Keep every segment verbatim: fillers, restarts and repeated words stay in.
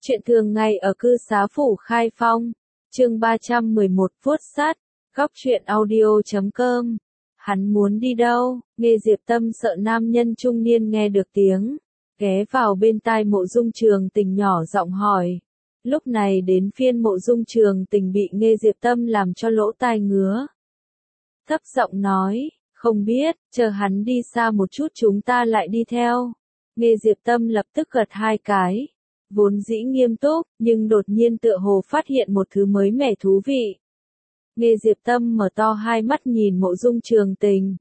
Chuyện thường ngày ở cư xá phủ Khai Phong, chương ba trăm mười một vuốt sắt, góc truyện audio chấm com. Hắn muốn đi đâu? Nghe Diệp Tâm sợ nam nhân trung niên nghe được tiếng, ghé vào bên tai Mộ Dung Trường Tình nhỏ giọng hỏi. Lúc này đến phiên Mộ Dung Trường Tình bị Nghe Diệp Tâm làm cho lỗ tai ngứa. Thấp giọng nói, không biết, chờ hắn đi xa một chút chúng ta lại đi theo. Nghe Diệp Tâm lập tức gật hai cái. Vốn dĩ nghiêm túc, nhưng đột nhiên tựa hồ phát hiện một thứ mới mẻ thú vị. Nghe Diệp Tâm mở to hai mắt nhìn Mộ Dung Trường Tình.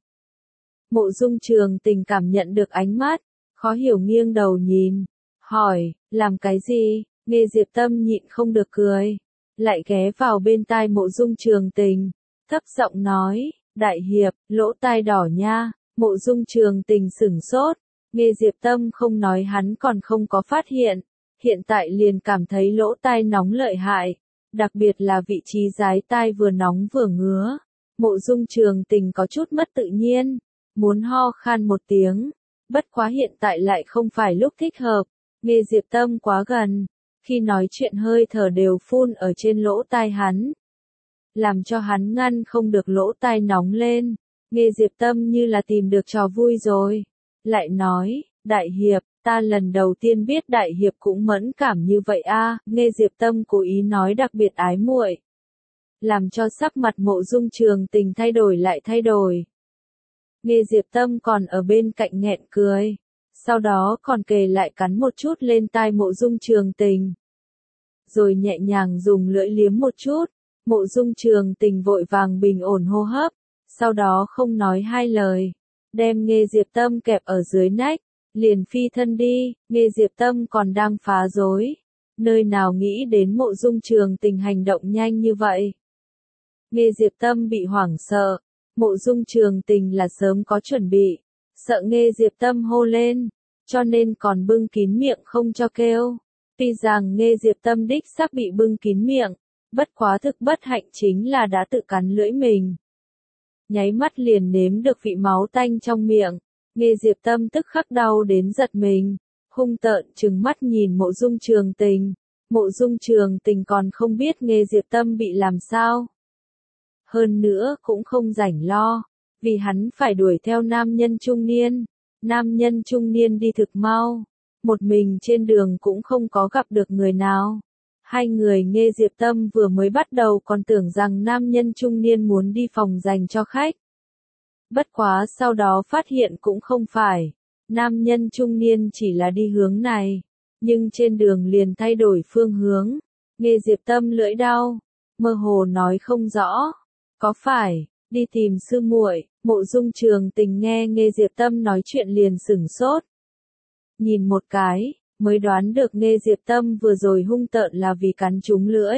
Mộ Dung Trường Tình cảm nhận được ánh mắt, khó hiểu nghiêng đầu nhìn, hỏi, làm cái gì? Nghe Diệp Tâm nhịn không được cười, lại ghé vào bên tai Mộ Dung Trường Tình, thấp giọng nói, đại hiệp, lỗ tai đỏ nha. Mộ Dung Trường Tình sửng sốt, Nghe Diệp Tâm không nói hắn còn không có phát hiện. Hiện tại liền cảm thấy lỗ tai nóng lợi hại, đặc biệt là vị trí dái tai vừa nóng vừa ngứa. Mộ Dung Trường Tình có chút mất tự nhiên, muốn ho khan một tiếng, bất quá hiện tại lại không phải lúc thích hợp. Nghe Diệp Tâm quá gần, khi nói chuyện hơi thở đều phun ở trên lỗ tai hắn, làm cho hắn ngăn không được lỗ tai nóng lên. Nghe Diệp Tâm như là tìm được trò vui rồi, lại nói, đại hiệp, ta lần đầu tiên biết đại hiệp cũng mẫn cảm như vậy a. Nghe Diệp Tâm cố ý nói đặc biệt ái muội, làm cho sắc mặt Mộ Dung Trường Tình thay đổi lại thay đổi. Nghe Diệp Tâm còn ở bên cạnh nghẹn cười, sau đó còn kề lại cắn một chút lên tai Mộ Dung Trường Tình, rồi nhẹ nhàng dùng lưỡi liếm một chút. Mộ Dung Trường Tình vội vàng bình ổn hô hấp, sau đó không nói hai lời, đem Nghe Diệp Tâm kẹp ở dưới nách, liền phi thân đi. Nghe Diệp Tâm còn đang phá rối, nơi nào nghĩ đến Mộ Dung Trường Tình hành động nhanh như vậy. Nghe Diệp Tâm bị hoảng sợ, Mộ Dung Trường Tình là sớm có chuẩn bị, sợ Nghe Diệp Tâm hô lên, cho nên còn bưng kín miệng không cho kêu. Tuy rằng Nghe Diệp Tâm đích xác bị bưng kín miệng, bất quá thực bất hạnh chính là đã tự cắn lưỡi mình, nháy mắt liền nếm được vị máu tanh trong miệng. Nghe Diệp Tâm tức khắc đau đến giật mình, hung tợn trừng mắt nhìn Mộ Dung Trường Tình. Mộ Dung Trường Tình còn không biết Nghe Diệp Tâm bị làm sao. Hơn nữa cũng không rảnh lo, vì hắn phải đuổi theo nam nhân trung niên. Nam nhân trung niên đi thực mau, một mình trên đường cũng không có gặp được người nào. Hai người Nghe Diệp Tâm vừa mới bắt đầu còn tưởng rằng nam nhân trung niên muốn đi phòng dành cho khách. Bất quá sau đó phát hiện cũng không phải, nam nhân trung niên chỉ là đi hướng này, nhưng trên đường liền thay đổi phương hướng. Nghe Diệp Tâm lưỡi đau, mơ hồ nói không rõ, có phải đi tìm sư muội? Mộ Dung Trường Tình nghe Nghe Diệp Tâm nói chuyện liền sửng sốt, nhìn một cái, mới đoán được Nghe Diệp Tâm vừa rồi hung tợn là vì cắn trúng lưỡi.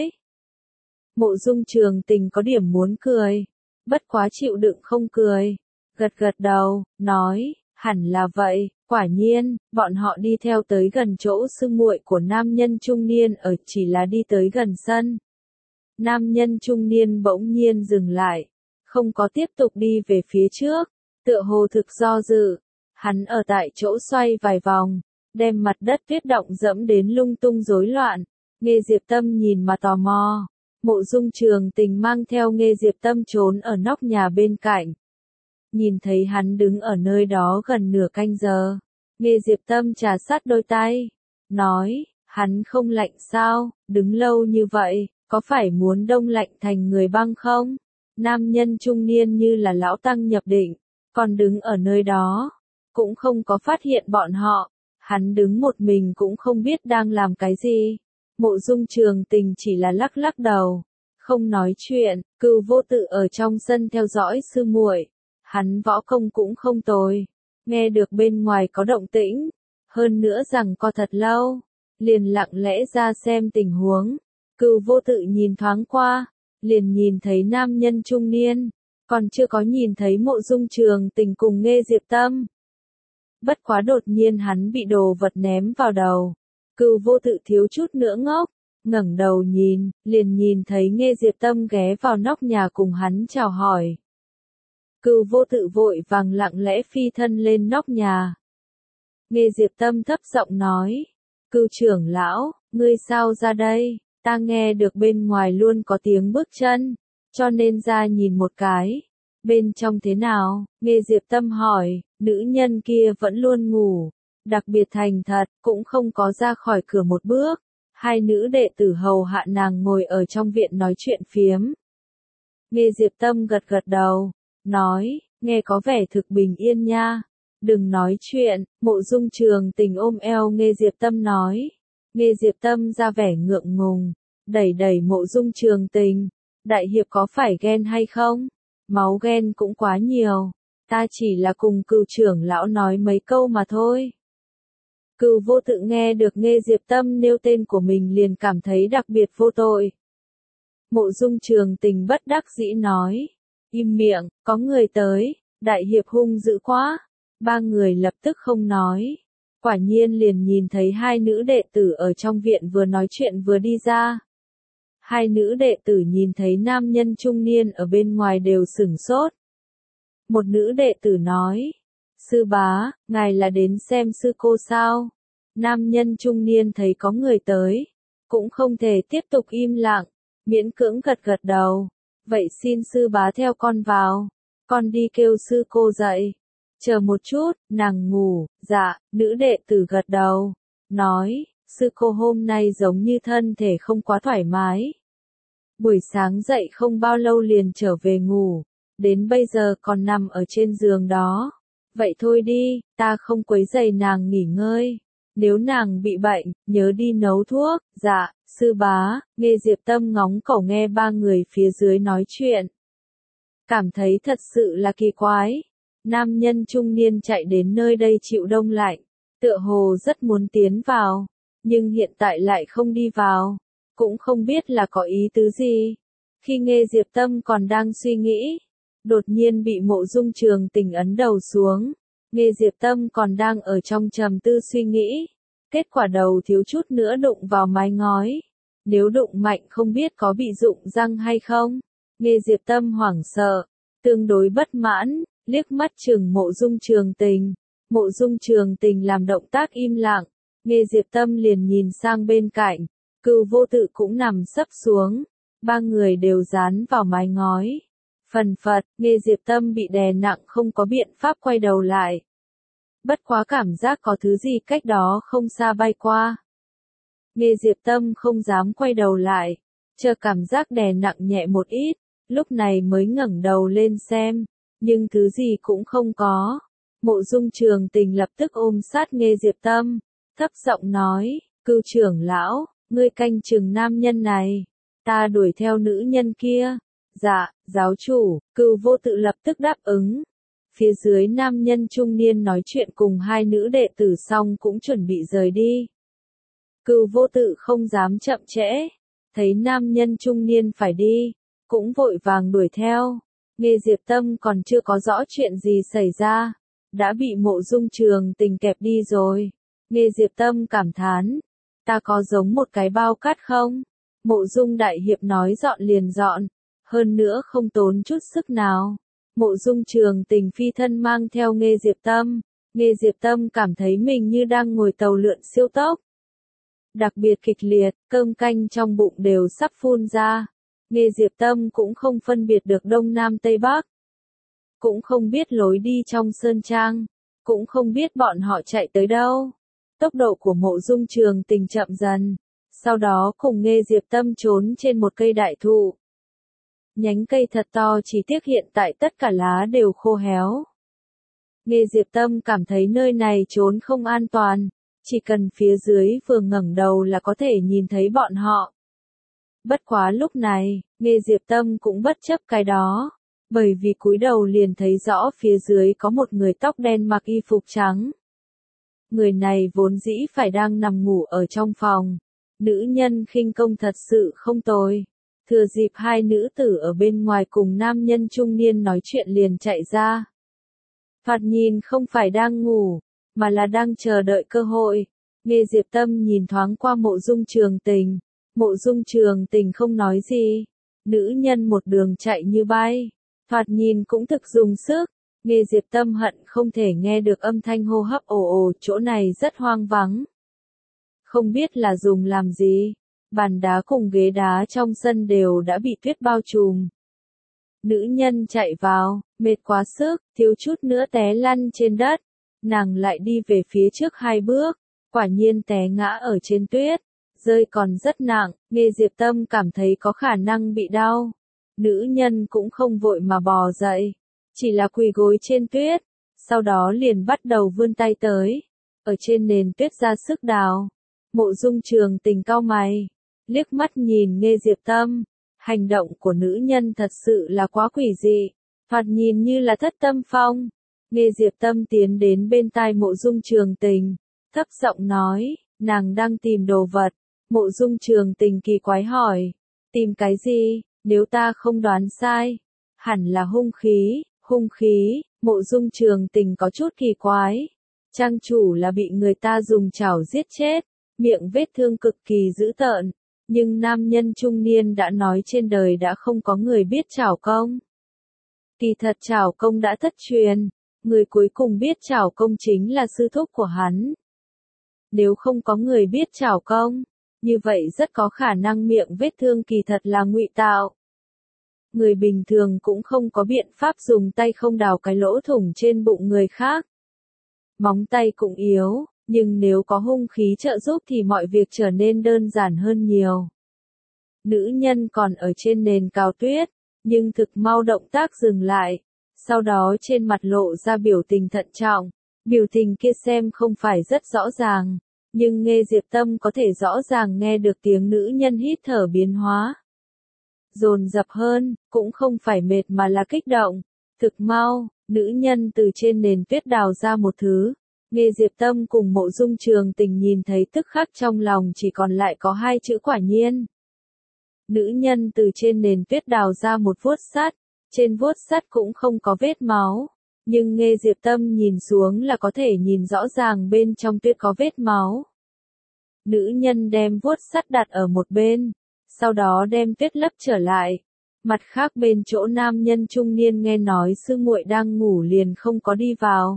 Mộ Dung Trường Tình có điểm muốn cười, bất quá chịu đựng không cười, gật gật đầu, nói, hẳn là vậy. Quả nhiên, bọn họ đi theo tới gần chỗ sư muội của nam nhân trung niên ở, chỉ là đi tới gần sân. Nam nhân trung niên bỗng nhiên dừng lại, không có tiếp tục đi về phía trước, tựa hồ thực do dự. Hắn ở tại chỗ xoay vài vòng, đem mặt đất tuyết động dẫm đến lung tung rối loạn. Nghe Diệp Tâm nhìn mà tò mò. Mộ Dung Trường Tình mang theo Nghe Diệp Tâm trốn ở nóc nhà bên cạnh. Nhìn thấy hắn đứng ở nơi đó gần nửa canh giờ, Nghe Diệp Tâm trà sát đôi tay, nói, hắn không lạnh sao, đứng lâu như vậy, có phải muốn đông lạnh thành người băng không? Nam nhân trung niên như là lão tăng nhập định, còn đứng ở nơi đó, cũng không có phát hiện bọn họ, hắn đứng một mình cũng không biết đang làm cái gì. Mộ Dung Trường Tình chỉ là lắc lắc đầu, không nói chuyện. Cửu Vô Tự ở trong sân theo dõi sư muội, hắn võ công cũng không tồi, nghe được bên ngoài có động tĩnh, hơn nữa rằng co thật lâu, liền lặng lẽ ra xem tình huống. Cửu Vô Tự nhìn thoáng qua, liền nhìn thấy nam nhân trung niên, còn chưa có nhìn thấy Mộ Dung Trường Tình cùng Nghe Diệp Tâm. Bất quá đột nhiên hắn bị đồ vật ném vào đầu. Cửu Vô Tự thiếu chút nữa ngốc, ngẩng đầu nhìn, liền nhìn thấy Nghe Diệp Tâm ghé vào nóc nhà cùng hắn chào hỏi. Cửu Vô Tự vội vàng lặng lẽ phi thân lên nóc nhà. Nghe Diệp Tâm thấp giọng nói, Cửu trưởng lão, ngươi sao ra đây, ta nghe được bên ngoài luôn có tiếng bước chân, cho nên ra nhìn một cái. Bên trong thế nào? Nghe Diệp Tâm hỏi, nữ nhân kia vẫn luôn ngủ, đặc biệt thành thật, cũng không có ra khỏi cửa một bước. Hai nữ đệ tử hầu hạ nàng ngồi ở trong viện nói chuyện phiếm. Nghe Diệp Tâm gật gật đầu, nói, nghe có vẻ thực bình yên nha. Đừng nói chuyện, Mộ Dung Trường Tình ôm eo Nghe Diệp Tâm nói. Nghe Diệp Tâm ra vẻ ngượng ngùng, đẩy đẩy Mộ Dung Trường Tình. Đại hiệp có phải ghen hay không? Máu ghen cũng quá nhiều. Ta chỉ là cùng Cừu trưởng lão nói mấy câu mà thôi. Cừu Vô Tự nghe được Nghe Diệp Tâm nêu tên của mình liền cảm thấy đặc biệt vô tội. Mộ Dung Trường Tình bất đắc dĩ nói, im miệng, có người tới, đại hiệp hung dữ quá. Ba người lập tức không nói. Quả nhiên liền nhìn thấy hai nữ đệ tử ở trong viện vừa nói chuyện vừa đi ra. Hai nữ đệ tử nhìn thấy nam nhân trung niên ở bên ngoài đều sửng sốt. Một nữ đệ tử nói, sư bá, ngài là đến xem sư cô sao? Nam nhân trung niên thấy có người tới, cũng không thể tiếp tục im lặng, miễn cưỡng gật gật đầu. Vậy xin sư bá theo con vào, con đi kêu sư cô dậy. Chờ một chút, nàng ngủ, dạ, nữ đệ tử gật đầu, nói, sư cô hôm nay giống như thân thể không quá thoải mái. Buổi sáng dậy không bao lâu liền trở về ngủ, đến bây giờ còn nằm ở trên giường đó. Vậy thôi đi, ta không quấy rầy nàng nghỉ ngơi. Nếu nàng bị bệnh, nhớ đi nấu thuốc. Dạ, sư bá. Nghe Diệp Tâm ngóng cổ nghe ba người phía dưới nói chuyện. Cảm thấy thật sự là kỳ quái. Nam nhân trung niên chạy đến nơi đây chịu đông lạnh, tựa hồ rất muốn tiến vào, nhưng hiện tại lại không đi vào, cũng không biết là có ý tứ gì. Khi Nghe Diệp Tâm còn đang suy nghĩ, đột nhiên bị Mộ Dung Trường Tình ấn đầu xuống. Nghe Diệp Tâm còn đang ở trong trầm tư suy nghĩ, kết quả đầu thiếu chút nữa đụng vào mái ngói. Nếu đụng mạnh không biết có bị rụng răng hay không. Nghe Diệp Tâm hoảng sợ, tương đối bất mãn, liếc mắt chừng Mộ Dung Trường Tình. Mộ Dung Trường Tình làm động tác im lặng, Nghe Diệp Tâm liền nhìn sang bên cạnh, Cừu Vô Tự cũng nằm sấp xuống, ba người đều dán vào mái ngói. Phần phật, Nghe Diệp Tâm bị đè nặng không có biện pháp quay đầu lại. Bất quá cảm giác có thứ gì cách đó không xa bay qua. Nghe Diệp Tâm không dám quay đầu lại, chờ cảm giác đè nặng nhẹ một ít, lúc này mới ngẩng đầu lên xem, nhưng thứ gì cũng không có. Mộ Dung Trường Tình lập tức ôm sát Nghe Diệp Tâm, thấp giọng nói, Cừu trưởng lão, ngươi canh chừng nam nhân này, ta đuổi theo nữ nhân kia. Dạ, giáo chủ. Cừu Vô Tự lập tức đáp ứng. Phía dưới nam nhân trung niên nói chuyện cùng hai nữ đệ tử xong cũng chuẩn bị rời đi. Cừu Vô Tự không dám chậm trễ, thấy nam nhân trung niên phải đi, cũng vội vàng đuổi theo. Nghe Diệp Tâm còn chưa có rõ chuyện gì xảy ra, đã bị Mộ Dung Trường Tình kẹp đi rồi. Nghe Diệp Tâm cảm thán, ta có giống một cái bao cát không? Mộ Dung đại hiệp nói dọn liền dọn, hơn nữa không tốn chút sức nào. Mộ Dung Trường Tình phi thân mang theo Nghe Diệp Tâm, Nghe Diệp Tâm cảm thấy mình như đang ngồi tàu lượn siêu tốc. Đặc biệt kịch liệt, cơm canh trong bụng đều sắp phun ra. Nghe Diệp Tâm cũng không phân biệt được Đông Nam Tây Bắc. Cũng không biết lối đi trong sơn trang. Cũng không biết bọn họ chạy tới đâu. Tốc độ của Mộ Dung Trường Tình chậm dần. Sau đó cùng Nghe Diệp Tâm trốn trên một cây đại thụ. Nhánh cây thật to chỉ tiếc hiện tại tất cả lá đều khô héo. Nghe Diệp Tâm cảm thấy nơi này trốn không an toàn. Chỉ cần phía dưới vừa ngẩng đầu là có thể nhìn thấy bọn họ. Bất quá lúc này, Nghe Diệp Tâm cũng bất chấp cái đó, bởi vì cúi đầu liền thấy rõ phía dưới có một người tóc đen mặc y phục trắng. Người này vốn dĩ phải đang nằm ngủ ở trong phòng. Nữ nhân khinh công thật sự không tồi. Thừa dịp hai nữ tử ở bên ngoài cùng nam nhân trung niên nói chuyện liền chạy ra. Thoạt nhìn không phải đang ngủ, mà là đang chờ đợi cơ hội. Nghe Diệp Tâm nhìn thoáng qua Mộ Dung Trường Tình. Mộ Dung Trường Tình không nói gì. Nữ nhân một đường chạy như bay, thoạt nhìn cũng thực dùng sức. Nghe Diệp Tâm hận không thể nghe được âm thanh hô hấp ồ ồ, chỗ này rất hoang vắng. không biết là dùng làm gì. Bàn đá cùng ghế đá trong sân đều đã bị tuyết bao trùm. Nữ nhân chạy vào, mệt quá sức, thiếu chút nữa té lăn trên đất. Nàng lại đi về phía trước hai bước, quả nhiên té ngã ở trên tuyết, rơi còn rất nặng, nghe Diệp Tâm cảm thấy có khả năng bị đau. Nữ nhân cũng không vội mà bò dậy, chỉ là quỳ gối trên tuyết, sau đó liền bắt đầu vươn tay tới, ở trên nền tuyết ra sức đào. Mộ Dung Trường Tình cau mày, liếc mắt nhìn nghe Diệp Tâm, hành động của nữ nhân thật sự là quá quỷ dị, thoạt nhìn như là thất tâm phong. Nghe Diệp Tâm tiến đến bên tai Mộ Dung Trường Tình, thấp giọng nói, nàng đang tìm đồ vật. Mộ Dung Trường Tình kỳ quái hỏi, tìm cái gì, nếu ta không đoán sai, hẳn là hung khí, hung khí. Mộ Dung Trường Tình có chút kỳ quái, trang chủ là bị người ta dùng chảo giết chết, miệng vết thương cực kỳ dữ tợn, nhưng nam nhân trung niên đã nói trên đời đã không có người biết chảo công. Kỳ thật chảo công đã thất truyền, người cuối cùng biết chảo công chính là sư thúc của hắn. Nếu không có người biết chảo công, như vậy rất có khả năng miệng vết thương kỳ thật là ngụy tạo. Người bình thường cũng không có biện pháp dùng tay không đào cái lỗ thủng trên bụng người khác. Móng tay cũng yếu, nhưng nếu có hung khí trợ giúp thì mọi việc trở nên đơn giản hơn nhiều. Nữ nhân còn ở trên nền cào tuyết, nhưng thực mau động tác dừng lại, sau đó trên mặt lộ ra biểu tình thận trọng. Biểu tình kia xem không phải rất rõ ràng, nhưng nghe Diệp Tâm có thể rõ ràng nghe được tiếng nữ nhân hít thở biến hóa. Dồn dập hơn, cũng không phải mệt mà là kích động. Thực mau, nữ nhân từ trên nền tuyết đào ra một thứ. Nghe Diệp Tâm cùng Mộ Dung Trường Tình nhìn thấy tức khắc trong lòng chỉ còn lại có hai chữ quả nhiên. Nữ nhân từ trên nền tuyết đào ra một vuốt sắt, trên vuốt sắt cũng không có vết máu, nhưng nghe Diệp Tâm nhìn xuống là có thể nhìn rõ ràng bên trong tuyết có vết máu. Nữ nhân đem vuốt sắt đặt ở một bên, sau đó đem tuyết lấp trở lại. Mặt khác bên chỗ nam nhân trung niên nghe nói sư muội đang ngủ liền không có đi vào.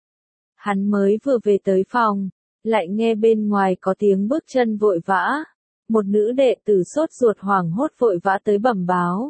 Hắn mới vừa về tới phòng, lại nghe bên ngoài có tiếng bước chân vội vã. Một nữ đệ tử sốt ruột hoảng hốt vội vã tới bẩm báo.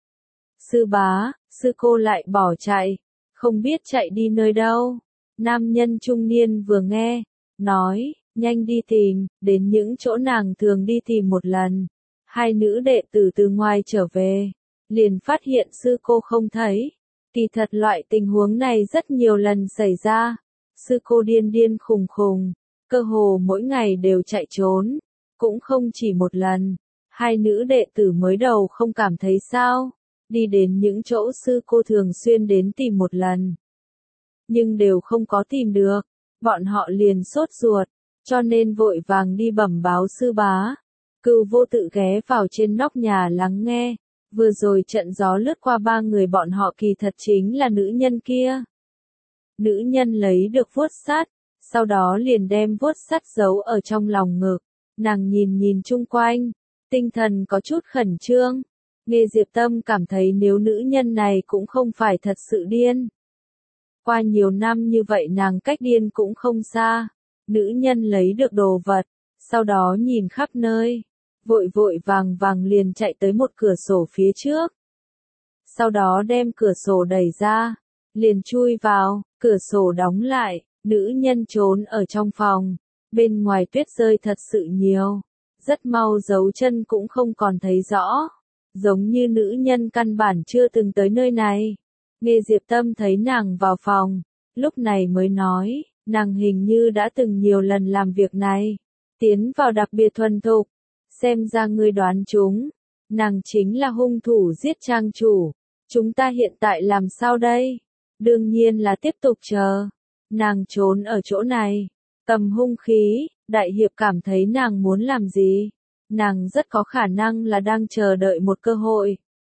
Sư bá, sư cô lại bỏ chạy, không biết chạy đi nơi đâu. Nam nhân trung niên vừa nghe, nói, nhanh đi tìm, đến những chỗ nàng thường đi tìm một lần. Hai nữ đệ tử từ ngoài trở về, liền phát hiện sư cô không thấy. Kỳ thật loại tình huống này rất nhiều lần xảy ra. Sư cô điên điên khùng khùng, cơ hồ mỗi ngày đều chạy trốn, cũng không chỉ một lần. Hai nữ đệ tử mới đầu không cảm thấy sao, đi đến những chỗ sư cô thường xuyên đến tìm một lần. Nhưng đều không có tìm được, bọn họ liền sốt ruột, cho nên vội vàng đi bẩm báo sư bá. Cửu Vô tự ghé vào trên nóc nhà lắng nghe, vừa rồi trận gió lướt qua ba người bọn họ kỳ thật chính là nữ nhân kia. Nữ nhân lấy được vuốt sắt, sau đó liền đem vuốt sắt giấu ở trong lòng ngực, nàng nhìn nhìn chung quanh, tinh thần có chút khẩn trương. Nghe Diệp Tâm cảm thấy nếu nữ nhân này cũng không phải thật sự điên. Qua nhiều năm như vậy nàng cách điên cũng không xa. Nữ nhân lấy được đồ vật, sau đó nhìn khắp nơi, vội vội vàng vàng liền chạy tới một cửa sổ phía trước. Sau đó đem cửa sổ đẩy ra, liền chui vào, cửa sổ đóng lại, nữ nhân trốn ở trong phòng. Bên ngoài tuyết rơi thật sự nhiều, rất mau dấu chân cũng không còn thấy rõ. Giống như nữ nhân căn bản chưa từng tới nơi này. Nghe Diệp Tâm thấy nàng vào phòng, lúc này mới nói, nàng hình như đã từng nhiều lần làm việc này, tiến vào đặc biệt thuần thục, xem ra ngươi đoán chúng, nàng chính là hung thủ giết trang chủ, chúng ta hiện tại làm sao đây? Đương nhiên là tiếp tục chờ, nàng trốn ở chỗ này, cầm hung khí, đại hiệp cảm thấy nàng muốn làm gì? Nàng rất có khả năng là đang chờ đợi một cơ hội.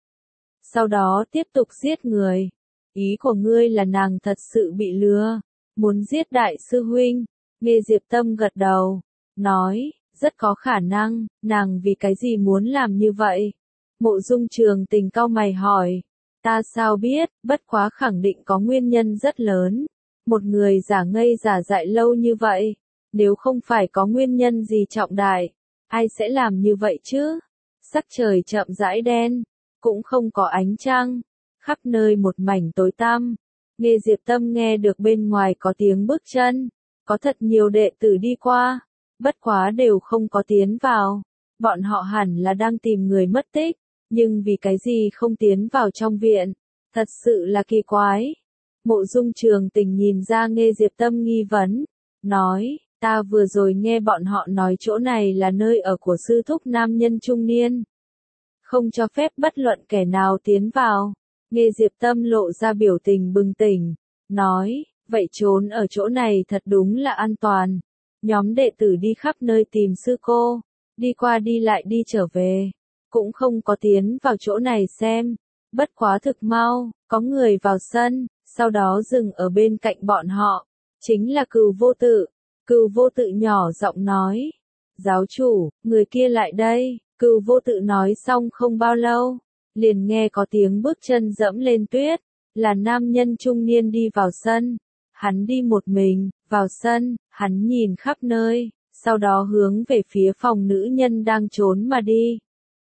Sau đó tiếp tục giết người. Ý của ngươi là nàng thật sự bị lừa, muốn giết đại sư huynh. Nghe Diệp Tâm gật đầu, nói, rất có khả năng, nàng vì cái gì muốn làm như vậy? Mộ Dung Trường Tình cau mày hỏi, ta sao biết, bất quá khẳng định có nguyên nhân rất lớn. Một người giả ngây giả dại lâu như vậy, nếu không phải có nguyên nhân gì trọng đại, ai sẽ làm như vậy chứ? Sắc trời chậm rãi đen, cũng không có ánh trăng, khắp nơi một mảnh tối tăm. Nghe Diệp Tâm nghe được bên ngoài có tiếng bước chân, có thật nhiều đệ tử đi qua, bất quá đều không có tiến vào. Bọn họ hẳn là đang tìm người mất tích, nhưng vì cái gì không tiến vào trong viện, thật sự là kỳ quái. Mộ Dung Trường Tình nhìn ra Nghe Diệp Tâm nghi vấn, nói, ta vừa rồi nghe bọn họ nói chỗ này là nơi ở của sư thúc nam nhân trung niên, không cho phép bất luận kẻ nào tiến vào. Nghe Diệp Tâm lộ ra biểu tình bừng tỉnh, nói, vậy trốn ở chỗ này thật đúng là an toàn. Nhóm đệ tử đi khắp nơi tìm sư cô, đi qua đi lại đi trở về, cũng không có tiến vào chỗ này xem. Bất quá thực mau, có người vào sân, sau đó dừng ở bên cạnh bọn họ, chính là Cừu Vô Tự. Cừu Vô Tự nhỏ giọng nói, giáo chủ, người kia lại đây. Cừu Vô Tự nói xong không bao lâu, liền nghe có tiếng bước chân dẫm lên tuyết, là nam nhân trung niên đi vào sân. Hắn đi một mình, vào sân, hắn nhìn khắp nơi, sau đó hướng về phía phòng nữ nhân đang trốn mà đi.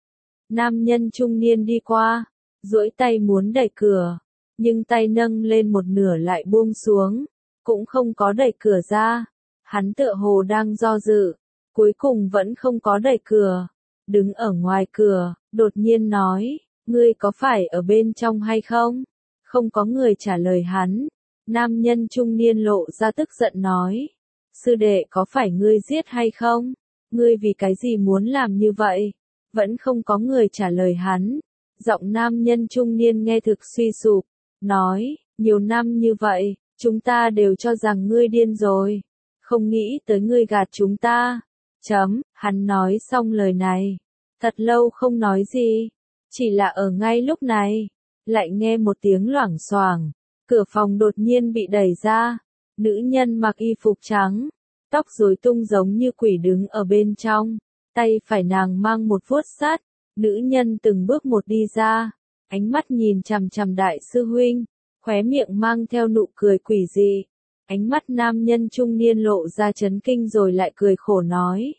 Nam nhân trung niên đi qua, duỗi tay muốn đẩy cửa, nhưng tay nâng lên một nửa lại buông xuống, cũng không có đẩy cửa ra. Hắn tựa hồ đang do dự, cuối cùng vẫn không có đẩy cửa, đứng ở ngoài cửa, đột nhiên nói, ngươi có phải ở bên trong hay không? Không có người trả lời hắn. Nam nhân trung niên lộ ra tức giận nói, sư đệ có phải ngươi giết hay không? Ngươi vì cái gì muốn làm như vậy? Vẫn không có người trả lời hắn. Giọng nam nhân trung niên nghe thực suy sụp, nói, nhiều năm như vậy, chúng ta đều cho rằng ngươi điên rồi, không nghĩ tới ngươi gạt chúng ta. Chấm, hắn nói xong lời này, thật lâu không nói gì, chỉ là ở ngay lúc này, lại nghe một tiếng loảng xoảng, cửa phòng đột nhiên bị đẩy ra, nữ nhân mặc y phục trắng, tóc rối tung giống như quỷ đứng ở bên trong, tay phải nàng mang một vuốt sắt, nữ nhân từng bước một đi ra, ánh mắt nhìn chằm chằm đại sư huynh, khóe miệng mang theo nụ cười quỷ dị. Ánh mắt nam nhân trung niên lộ ra chấn kinh rồi lại cười khổ nói.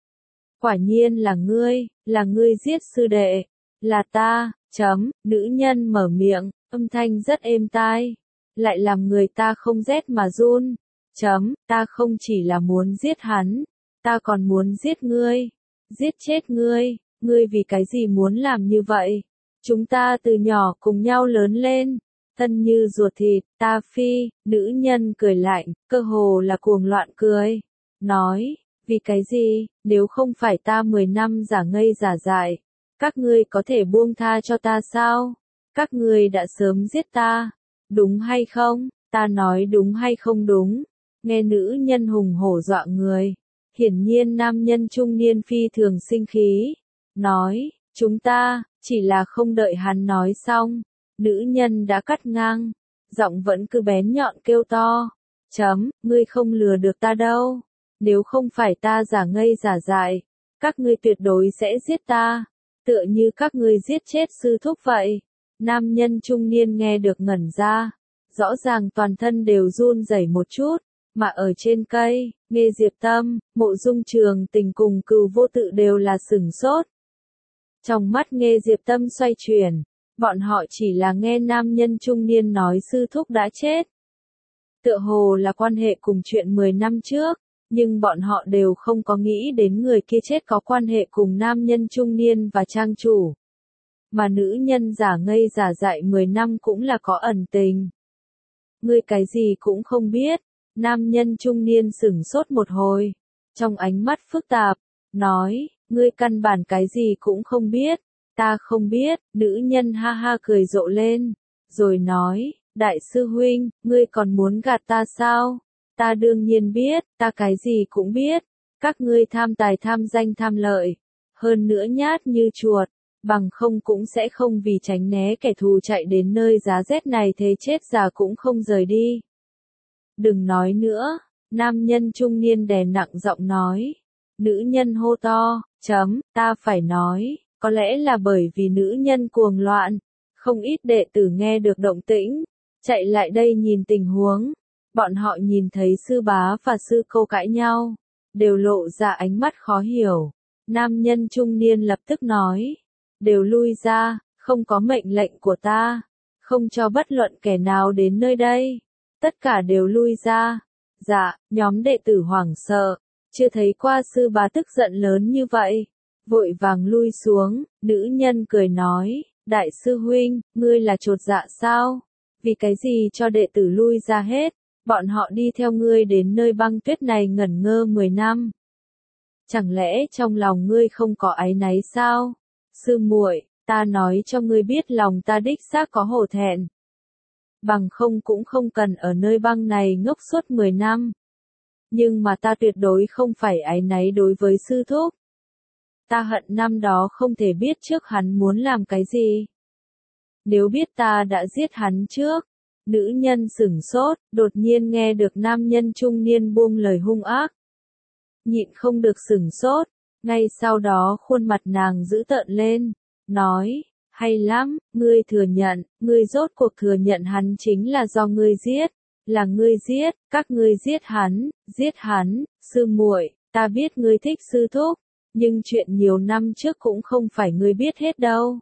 Quả nhiên là ngươi, là ngươi giết sư đệ, là ta, chấm, nữ nhân mở miệng, âm thanh rất êm tai, lại làm người ta không rét mà run, chấm, ta không chỉ là muốn giết hắn, ta còn muốn giết ngươi, giết chết ngươi, ngươi vì cái gì muốn làm như vậy? Chúng ta từ nhỏ cùng nhau lớn lên. Thân như ruột thịt, ta phi, nữ nhân cười lạnh, cơ hồ là cuồng loạn cười, nói, vì cái gì, nếu không phải ta mười năm giả ngây giả dại, các ngươi có thể buông tha cho ta sao? Các ngươi đã sớm giết ta, đúng hay không? Ta nói đúng hay không đúng? Nghe nữ nhân hùng hổ dọa người, hiển nhiên nam nhân trung niên phi thường sinh khí, nói, chúng ta, chỉ là không đợi hắn nói xong. Nữ nhân đã cắt ngang, giọng vẫn cứ bén nhọn kêu to, chấm, ngươi không lừa được ta đâu, nếu không phải ta giả ngây giả dại, các ngươi tuyệt đối sẽ giết ta, tựa như các ngươi giết chết sư thúc vậy. Nam nhân trung niên nghe được ngẩn ra, rõ ràng toàn thân đều run rẩy một chút, mà ở trên cây, Nghe Diệp Tâm, Mộ Dung Trường Tình cùng Cừu Vô Tự đều là sửng sốt. Trong mắt Nghe Diệp Tâm xoay chuyển. Bọn họ chỉ là nghe nam nhân trung niên nói sư thúc đã chết. Tựa hồ là quan hệ cùng chuyện mười năm trước, nhưng bọn họ đều không có nghĩ đến người kia chết có quan hệ cùng nam nhân trung niên và trang chủ. Mà nữ nhân giả ngây giả dại mười năm cũng là có ẩn tình. Ngươi cái gì cũng không biết, nam nhân trung niên sửng sốt một hồi, trong ánh mắt phức tạp, nói, ngươi căn bản cái gì cũng không biết. Ta không biết, nữ nhân ha ha cười rộ lên, rồi nói, đại sư huynh, ngươi còn muốn gạt ta sao? Ta đương nhiên biết, ta cái gì cũng biết, các ngươi tham tài tham danh tham lợi, hơn nữa nhát như chuột, bằng không cũng sẽ không vì tránh né kẻ thù chạy đến nơi giá rét này thế chết già cũng không rời đi. Đừng nói nữa, nam nhân trung niên đè nặng giọng nói, nữ nhân hô to, chấm, ta phải nói. Có lẽ là bởi vì nữ nhân cuồng loạn, không ít đệ tử nghe được động tĩnh, chạy lại đây nhìn tình huống, Bọn họ nhìn thấy sư bá và sư cô cãi nhau, đều lộ ra ánh mắt khó hiểu. Nam nhân trung niên lập tức nói, đều lui ra, không có mệnh lệnh của ta, không cho bất luận kẻ nào đến nơi đây. Tất cả đều lui ra. Dạ, nhóm đệ tử hoảng sợ, chưa thấy qua sư bá tức giận lớn như vậy. Vội vàng lui xuống, nữ nhân cười nói, đại sư huynh, ngươi là chột dạ sao? Vì cái gì cho đệ tử lui ra hết? Bọn họ đi theo ngươi đến nơi băng tuyết này ngẩn ngơ mười năm. Chẳng lẽ trong lòng ngươi không có áy náy sao? Sư muội, ta nói cho ngươi biết lòng ta đích xác có hổ thẹn. Bằng không cũng không cần ở nơi băng này ngốc suốt mười năm. Nhưng mà ta tuyệt đối không phải áy náy đối với sư thúc. Ta hận năm đó không thể biết trước hắn muốn làm cái gì. Nếu biết ta đã giết hắn trước. Nữ nhân sửng sốt, đột nhiên nghe được nam nhân trung niên buông lời hung ác. Nhịn không được sửng sốt, ngay sau đó khuôn mặt nàng dữ tợn lên, nói, hay lắm, ngươi thừa nhận, ngươi rốt cuộc thừa nhận hắn chính là do ngươi giết, là ngươi giết, các ngươi giết hắn, giết hắn, sư muội, ta biết ngươi thích sư thúc, nhưng chuyện nhiều năm trước cũng không phải ngươi biết hết đâu.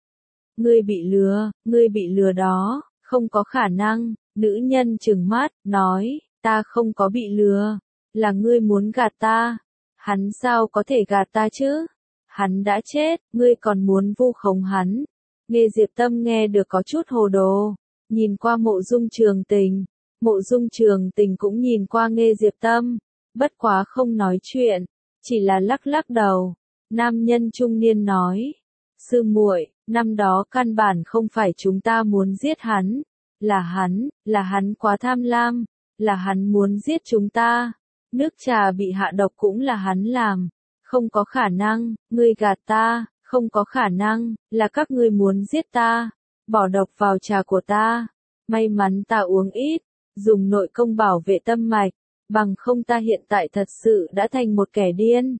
Ngươi bị lừa, ngươi bị lừa đó. Không có khả năng, nữ nhân trừng mắt, nói, ta không có bị lừa, là ngươi muốn gạt ta, hắn sao có thể gạt ta chứ, hắn đã chết, ngươi còn muốn vu khống hắn. Nghe Diệp Tâm nghe được có chút hồ đồ, nhìn qua Mộ Dung Trường Tình, Mộ Dung Trường Tình cũng nhìn qua Nghe Diệp Tâm, bất quá không nói chuyện, chỉ là lắc lắc đầu. Nam nhân trung niên nói, sư muội, năm đó căn bản không phải chúng ta muốn giết hắn, là hắn, là hắn quá tham lam, là hắn muốn giết chúng ta. Nước trà bị hạ độc cũng là hắn làm, không có khả năng, ngươi gạt ta, không có khả năng, là các ngươi muốn giết ta, bỏ độc vào trà của ta. May mắn ta uống ít, dùng nội công bảo vệ tâm mạch, bằng không ta hiện tại thật sự đã thành một kẻ điên.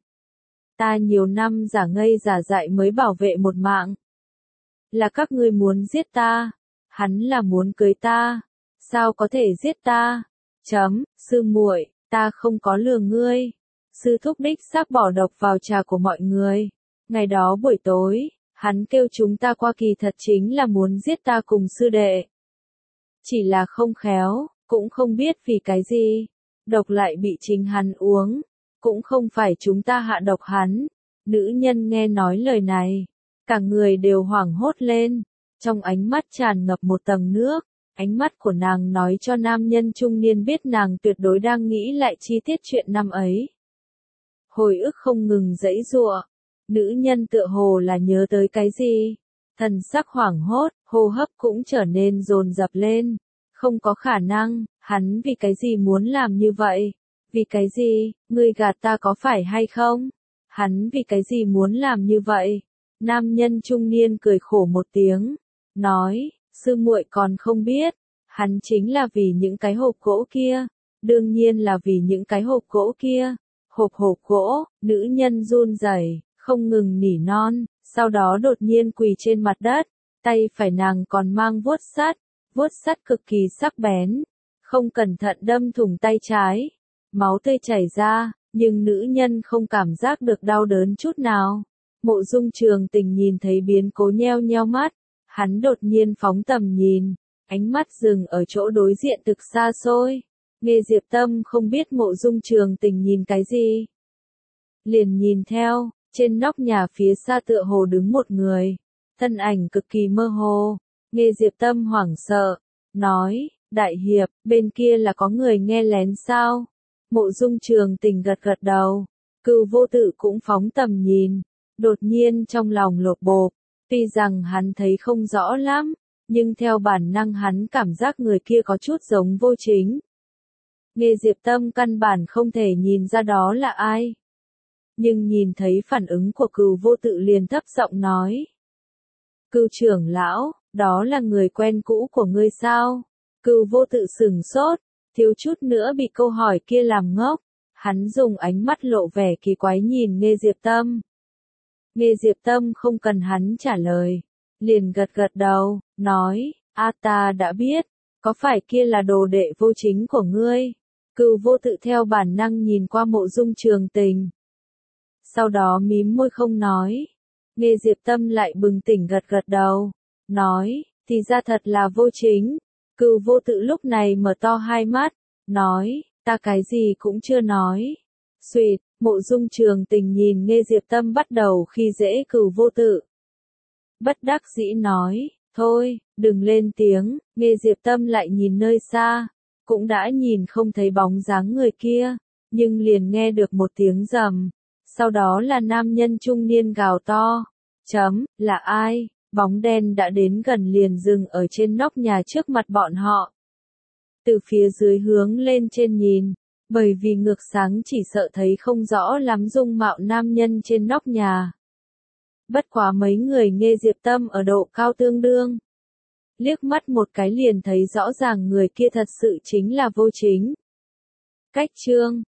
Ta nhiều năm giả ngây giả dại mới bảo vệ một mạng. Là các ngươi muốn giết ta, hắn là muốn cưới ta, sao có thể giết ta? Chấm, sư muội, ta không có lừa ngươi. Sư thúc đích xác bỏ độc vào trà của mọi người. Ngày đó buổi tối, hắn kêu chúng ta qua kỳ thật chính là muốn giết ta cùng sư đệ. Chỉ là không khéo, cũng không biết vì cái gì. Độc lại bị chính hắn uống, cũng không phải chúng ta hạ độc hắn. Nữ nhân nghe nói lời này, cả người đều hoảng hốt lên, trong ánh mắt tràn ngập một tầng nước, ánh mắt của nàng nói cho nam nhân trung niên biết nàng tuyệt đối đang nghĩ lại chi tiết chuyện năm ấy. Hồi ức không ngừng giãy giụa, nữ nhân tựa hồ là nhớ tới cái gì, thần sắc hoảng hốt, hô hấp cũng trở nên dồn dập lên, không có khả năng, hắn vì cái gì muốn làm như vậy, vì cái gì, ngươi gạt ta có phải hay không, hắn vì cái gì muốn làm như vậy. Nam nhân trung niên cười khổ một tiếng, nói, sư muội còn không biết, hắn chính là vì những cái hộp gỗ kia, đương nhiên là vì những cái hộp gỗ kia, hộp hộp gỗ, nữ nhân run rẩy, không ngừng nỉ non, sau đó đột nhiên quỳ trên mặt đất, tay phải nàng còn mang vuốt sắt, vuốt sắt cực kỳ sắc bén, không cẩn thận đâm thủng tay trái, máu tươi chảy ra, nhưng nữ nhân không cảm giác được đau đớn chút nào. Mộ Dung Trường Tình nhìn thấy biến cố nheo nheo mắt, hắn đột nhiên phóng tầm nhìn, ánh mắt dừng ở chỗ đối diện thực xa xôi. Nghe Diệp Tâm không biết Mộ Dung Trường Tình nhìn cái gì. Liền nhìn theo, trên nóc nhà phía xa tựa hồ đứng một người, thân ảnh cực kỳ mơ hồ. Nghe Diệp Tâm hoảng sợ, nói, đại hiệp, bên kia là có người nghe lén sao? Mộ Dung Trường Tình gật gật đầu, Cửu Vô Tự cũng phóng tầm nhìn. Đột nhiên trong lòng lột bột, tuy rằng hắn thấy không rõ lắm, nhưng theo bản năng hắn cảm giác người kia có chút giống Vô Chính. Nghe Diệp Tâm căn bản không thể nhìn ra đó là ai. Nhưng nhìn thấy phản ứng của Cửu Vô Tự liền thấp giọng nói. Cửu trưởng lão, đó là người quen cũ của ngươi sao? Cửu Vô Tự sửng sốt, thiếu chút nữa bị câu hỏi kia làm ngốc. Hắn dùng ánh mắt lộ vẻ kỳ quái nhìn Nghe Diệp Tâm. Nghe Diệp Tâm không cần hắn trả lời, liền gật gật đầu, nói, a ta đã biết, Có phải kia là đồ đệ vô chính của ngươi? Cửu vô tự theo bản năng nhìn qua Mộ Dung Trường Tình. Sau đó mím môi không nói. Nghe Diệp Tâm lại bừng tỉnh gật gật đầu. Nói, thì ra thật là vô chính. Cửu vô tự lúc này mở to hai mắt. Nói, ta cái gì cũng chưa nói. Xuyệt, Mộ Dung Trường Tình nhìn Nghe Diệp Tâm bắt đầu khi dễ Cửu vô tự. Bất đắc dĩ nói, thôi, đừng lên tiếng. Nghe Diệp Tâm lại nhìn nơi xa. Cũng đã nhìn không thấy bóng dáng người kia. Nhưng liền nghe được một tiếng rầm. Sau đó là nam nhân trung niên gào to. Chấm, là ai? Bóng đen đã đến gần liền dừng ở trên nóc nhà trước mặt bọn họ. Từ phía dưới hướng lên trên nhìn. Bởi vì ngược sáng chỉ sợ thấy không rõ lắm dung mạo nam nhân trên nóc nhà. Bất quá mấy người Nghe Diệp Tâm ở độ cao tương đương. Liếc mắt một cái liền thấy rõ ràng người kia thật sự chính là vô chính. Cách chương